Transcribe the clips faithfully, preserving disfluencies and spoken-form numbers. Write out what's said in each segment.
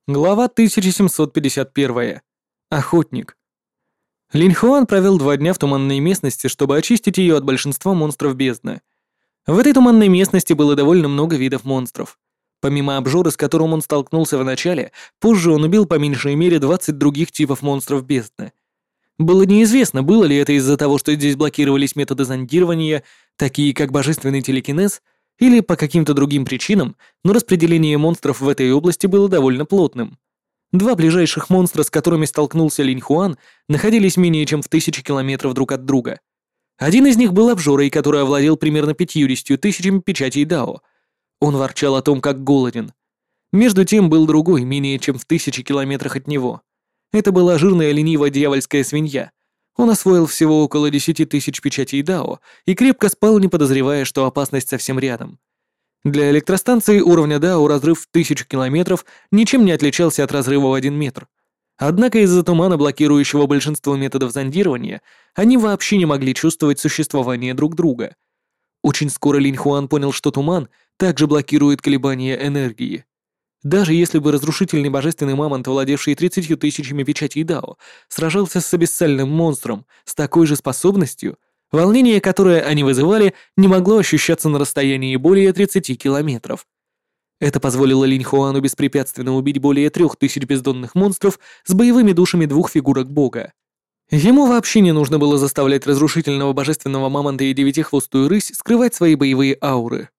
Глава тысяча семьсот пятьдесят один. Охотник. Линь Хуан провел два дня в туманной местности, чтобы очистить ее от большинства монстров бездны. В этой туманной местности было довольно много видов монстров. Помимо обжоры, с которым он столкнулся в начале, позже он убил по меньшей мере двадцать других типов монстров бездны. Было неизвестно, было ли это из-за того, что здесь блокировались методы зондирования, такие как божественный телекинез, или по каким-то другим причинам, но распределение монстров в этой области было довольно плотным. Два ближайших монстра, с которыми столкнулся Линь Хуан, находились менее чем в тысячи километров друг от друга. Один из них был обжорой, который овладел примерно пятьюдесятью тысячами печатей Дао. Он ворчал о том, как голоден. Между тем был другой, менее чем в тысячи километрах от него. Это была жирная ленивая дьявольская свинья. Он освоил всего около десяти тысяч печатей Дао и крепко спал, не подозревая, что опасность совсем рядом. Для электростанции уровня Дао разрыв в тысячу километров ничем не отличался от разрыва в один метр. Однако из-за тумана, блокирующего большинство методов зондирования, они вообще не могли чувствовать существование друг друга. Очень скоро Линь Хуан понял, что туман также блокирует колебания энергии. Даже если бы разрушительный божественный мамонт, владевший тридцатью тысячами печатей Дао, сражался с абиссальным монстром с такой же способностью, волнение, которое они вызывали, не могло ощущаться на расстоянии более тридцати километров. Это позволило Линь Хуану беспрепятственно убить более трех тысяч бездонных монстров с боевыми душами двух фигурок бога. Ему вообще не нужно было заставлять разрушительного божественного мамонта и девятихвостую рысь скрывать свои боевые ауры.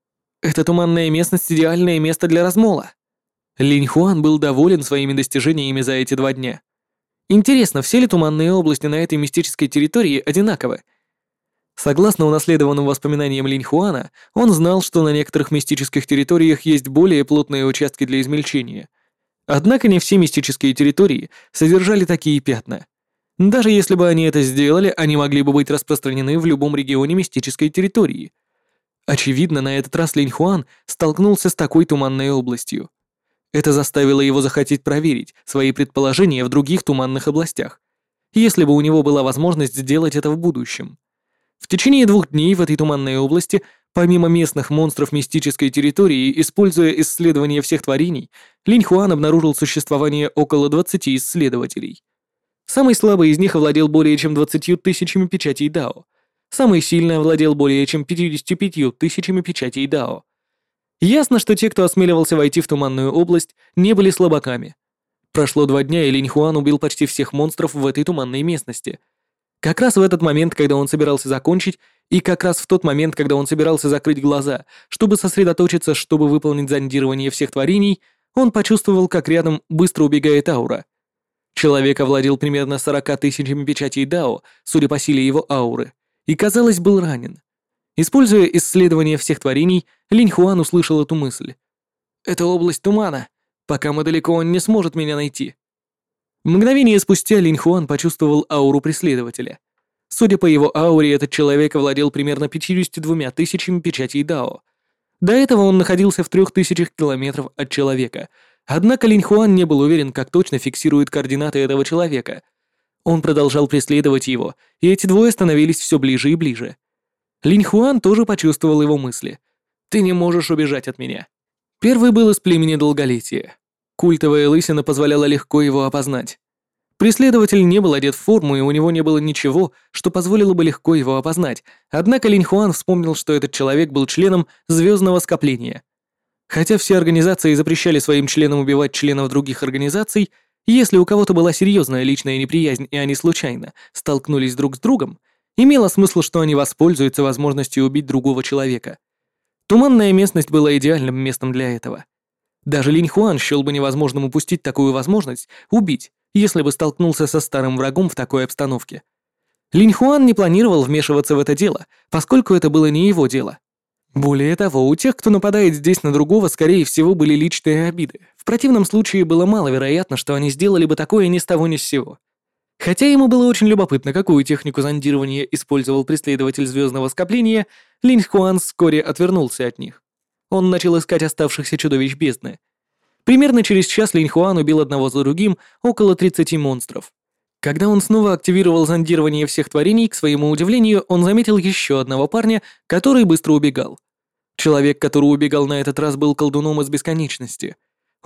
Эта туманная местность — идеальное место для размола. Линь Хуан был доволен своими достижениями за эти два дня. Интересно, все ли туманные области на этой мистической территории одинаковы? Согласно унаследованным воспоминаниям Линь Хуана, он знал, что на некоторых мистических территориях есть более плотные участки для измельчения. Однако не все мистические территории содержали такие пятна. Даже если бы они это сделали, они могли бы быть распространены в любом регионе мистической территории. Очевидно, на этот раз Линь Хуан столкнулся с такой туманной областью. Это заставило его захотеть проверить свои предположения в других туманных областях, если бы у него была возможность сделать это в будущем. В течение двух дней в этой туманной области, помимо местных монстров мистической территории, используя исследования всех творений, Линь Хуан обнаружил существование около двадцати исследователей. Самый слабый из них овладел более чем двадцатью тысячами печатей Дао. Самый сильный овладел более чем пятьюдесятью пятью тысячами печатей Дао. Ясно, что те, кто осмеливался войти в туманную область, не были слабаками. Прошло два дня, и Линь Хуан убил почти всех монстров в этой туманной местности. Как раз в этот момент, когда он собирался закончить, и как раз в тот момент, когда он собирался закрыть глаза, чтобы сосредоточиться, чтобы выполнить зондирование всех творений, он почувствовал, как рядом быстро убегает аура. Человек овладел примерно сорока тысячами печатей Дао, судя по силе его ауры, и, казалось, был ранен. Используя исследование всех творений, Линь Хуан услышал эту мысль. «Это область тумана. Пока мы далеко, он не сможет меня найти». Мгновение спустя Линь Хуан почувствовал ауру преследователя. Судя по его ауре, этот человек овладел примерно пятьюдесятью двумя тысячами печатей Дао. До этого он находился в трех тысячах километров от человека, однако Линь Хуан не был уверен, как точно фиксирует координаты этого человека. Он продолжал преследовать его, и эти двое становились все ближе и ближе. Линь Хуан тоже почувствовал его мысли. «Ты не можешь убежать от меня». Первый был из племени Долголетия. Культовая лысина позволяла легко его опознать. Преследователь не был одет в форму, и у него не было ничего, что позволило бы легко его опознать, однако Линь Хуан вспомнил, что этот человек был членом звездного скопления. Хотя все организации запрещали своим членам убивать членов других организаций, если у кого-то была серьезная личная неприязнь, и они случайно столкнулись друг с другом, имело смысл, что они воспользуются возможностью убить другого человека. Туманная местность была идеальным местом для этого. Даже Линь Хуан счел бы невозможным упустить такую возможность убить, если бы столкнулся со старым врагом в такой обстановке. Линь Хуан не планировал вмешиваться в это дело, поскольку это было не его дело. Более того, у тех, кто нападает здесь на другого, скорее всего, были личные обиды. В противном случае было маловероятно, что они сделали бы такое ни с того ни с сего. Хотя ему было очень любопытно, какую технику зондирования использовал преследователь звездного скопления, Линь Хуан вскоре отвернулся от них. Он начал искать оставшихся чудовищ бездны. Примерно через час Линь Хуан убил одного за другим около тридцати монстров. Когда он снова активировал зондирование всех творений, к своему удивлению, он заметил еще одного парня, который быстро убегал. Человек, который убегал на этот раз, был колдуном из бесконечности.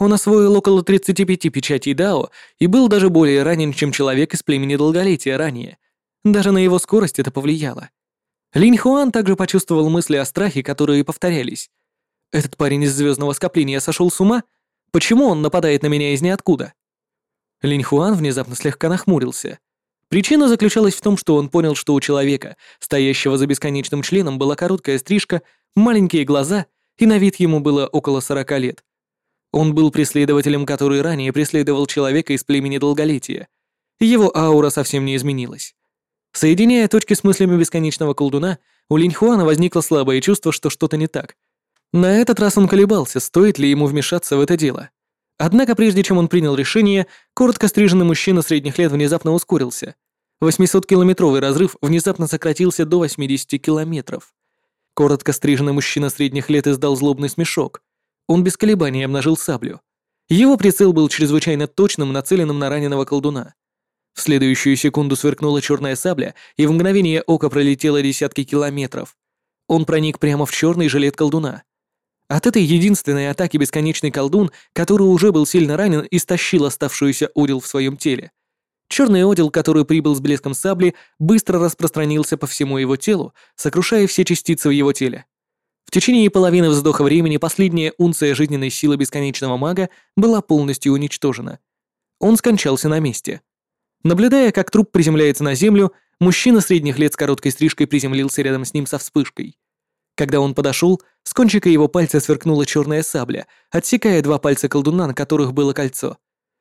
Он освоил около тридцати пяти печатей Дао и был даже более ранен, чем человек из племени Долголетия ранее. Даже на его скорость это повлияло. Линь Хуан также почувствовал мысли о страхе, которые повторялись. Этот парень из звездного скопления сошел с ума? Почему он нападает на меня из ниоткуда? Линь Хуан внезапно слегка нахмурился. Причина заключалась в том, что он понял, что у человека, стоящего за бесконечным членом, была короткая стрижка, маленькие глаза, и на вид ему было около сорока лет. Он был преследователем, который ранее преследовал человека из племени Долголетия. Его аура совсем не изменилась. Соединяя точки с мыслями бесконечного колдуна, у Линь Хуана возникло слабое чувство, что что-то не так. На этот раз он колебался, стоит ли ему вмешаться в это дело. Однако прежде чем он принял решение, коротко стриженный мужчина средних лет внезапно ускорился. восьмисоткилометровый разрыв внезапно сократился до восьмидесяти километров. Коротко стриженный мужчина средних лет издал злобный смешок. Он без колебаний обнажил саблю. Его прицел был чрезвычайно точным, нацеленным на раненого колдуна. В следующую секунду сверкнула черная сабля, и в мгновение ока пролетело десятки километров. Он проник прямо в черный жилет колдуна. От этой единственной атаки бесконечный колдун, который уже был сильно ранен, истощил оставшуюся одел в своем теле. Черный одел, который прибыл с блеском сабли, быстро распространился по всему его телу, сокрушая все частицы в его теле. В течение половины вздоха времени последняя унция жизненной силы бесконечного мага была полностью уничтожена. Он скончался на месте. Наблюдая, как труп приземляется на землю, мужчина средних лет с короткой стрижкой приземлился рядом с ним со вспышкой. Когда он подошел, с кончика его пальца сверкнула черная сабля, отсекая два пальца колдуна, на которых было кольцо.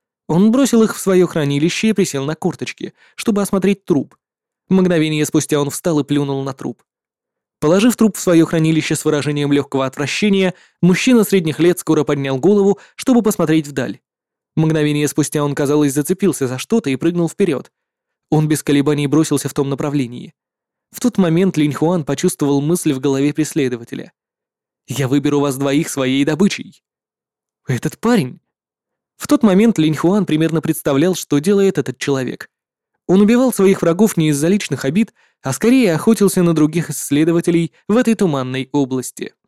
Он бросил их в свое хранилище и присел на корточки, чтобы осмотреть труп. Мгновение спустя он встал и плюнул на труп. Положив труп в свое хранилище с выражением легкого отвращения, мужчина средних лет скоро поднял голову, чтобы посмотреть вдаль. Мгновение спустя он, казалось, зацепился за что-то и прыгнул вперед. Он без колебаний бросился в том направлении. В тот момент Линь Хуан почувствовал мысль в голове преследователя. «Я выберу вас двоих своей добычей». «Этот парень?» В тот момент Линь Хуан примерно представлял, что делает этот человек. Он убивал своих врагов не из-за личных обид, а скорее охотился на других исследователей в этой туманной области.